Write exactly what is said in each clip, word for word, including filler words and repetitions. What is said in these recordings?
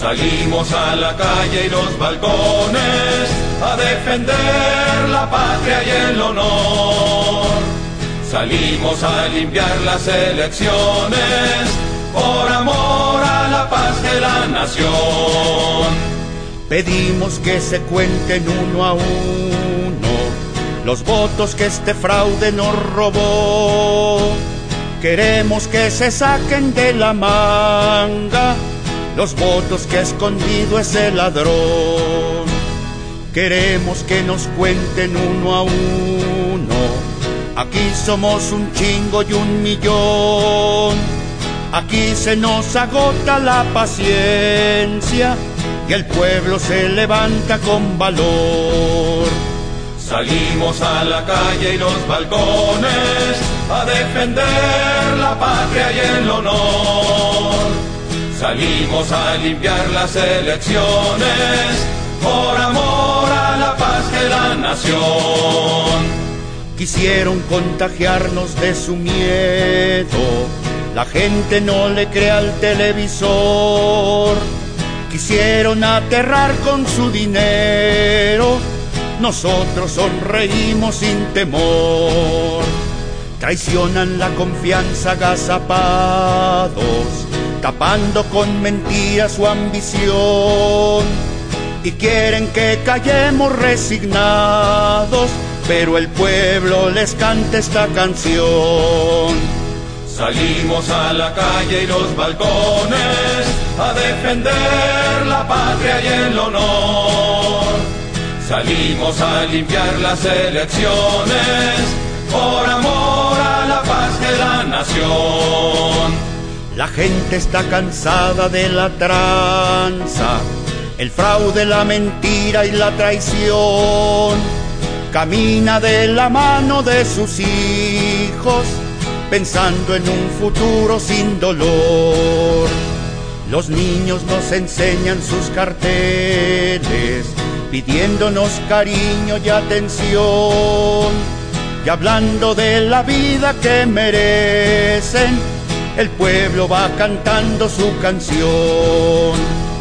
Salimos a la calle y los balcones a defender la patria y el honor. Salimos a limpiar las elecciones por amor a la paz de la nación. Pedimos que se cuenten uno a uno los votos que este fraude nos robó. Queremos que se saquen de la manga los votos que escondido ese ladrón. Queremos que nos cuenten uno a uno. Aquí somos un chingo y un millón. Aquí se nos agota la paciencia y el pueblo se levanta con valor. Salimos a la calle y los balcones a defender la patria y el honor. Salimos a limpiar las elecciones por amor a la paz de la nación. Quisieron contagiarnos de su miedo, la gente no le cree al televisor. Quisieron aterrar con su dinero, nosotros sonreímos sin temor. Traicionan la confianza agazapados, tapando con mentiras su ambición. Y quieren que callemos resignados, pero el pueblo les canta esta canción. Salimos a la calle y los balcones a defender la patria y el honor. Salimos a limpiar las elecciones por amor a la paz de la nación. La gente está cansada de la tranza, el fraude, la mentira y la traición. Camina de la mano de sus hijos, pensando en un futuro sin dolor. Los niños nos enseñan sus carteles, pidiéndonos cariño y atención. Y hablando de la vida que merecen, el pueblo va cantando su canción.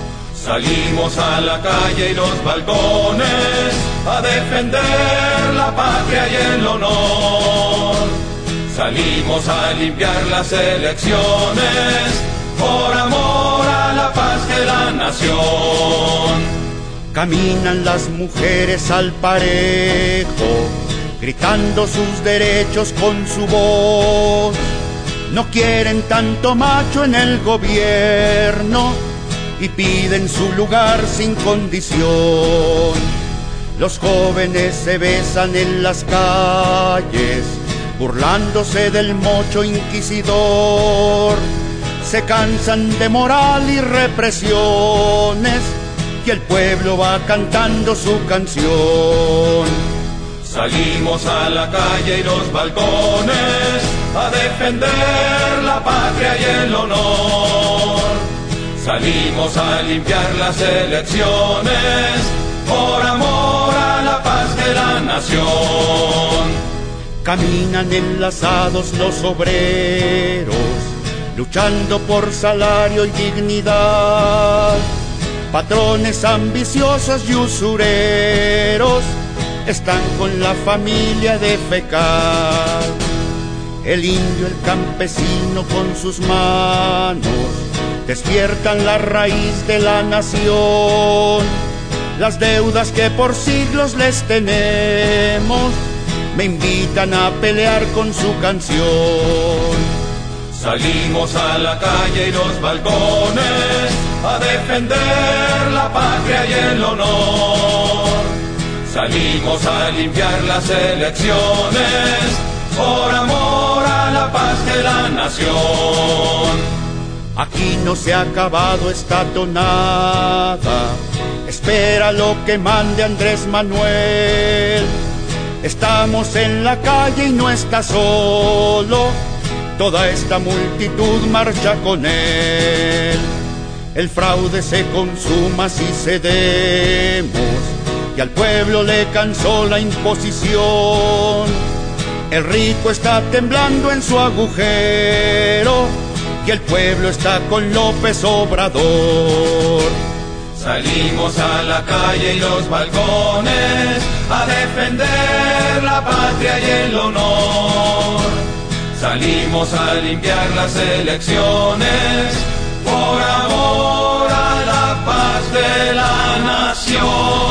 Salimos a la calle y los balcones a defender la patria y el honor. Salimos a limpiar las elecciones por amor a la paz de la nación. Caminan las mujeres al parejo, gritando sus derechos con su voz. No quieren tanto macho en el gobierno y piden su lugar sin condición. Los jóvenes se besan en las calles, burlándose del mocho inquisidor. Se cansan de moral y represiones y el pueblo va cantando su canción. Salimos a la calle y los balcones a defender la patria y el honor. Salimos a limpiar las elecciones por amor a la paz de la nación. Caminan enlazados los obreros, luchando por salario y dignidad. Patrones ambiciosos y usureros están con la familia defecar. El indio, el campesino con sus manos despiertan la raíz de la nación. Las deudas que por siglos les tenemos me invitan a pelear con su canción. Salimos a la calle y los balcones a defender la patria y el honor. Salimos a limpiar las elecciones por amor a la paz de la nación. Aquí no se ha acabado esta tonada, espera lo que mande Andrés Manuel. Estamos en la calle y no está solo, toda esta multitud marcha con él. El fraude se consuma si cedemos y al pueblo le cansó la imposición. El rico está temblando en su agujero y el pueblo está con López Obrador. Salimos a la calle y los balcones a defender la patria y el honor. Salimos a limpiar las elecciones por amor a la paz de la nación.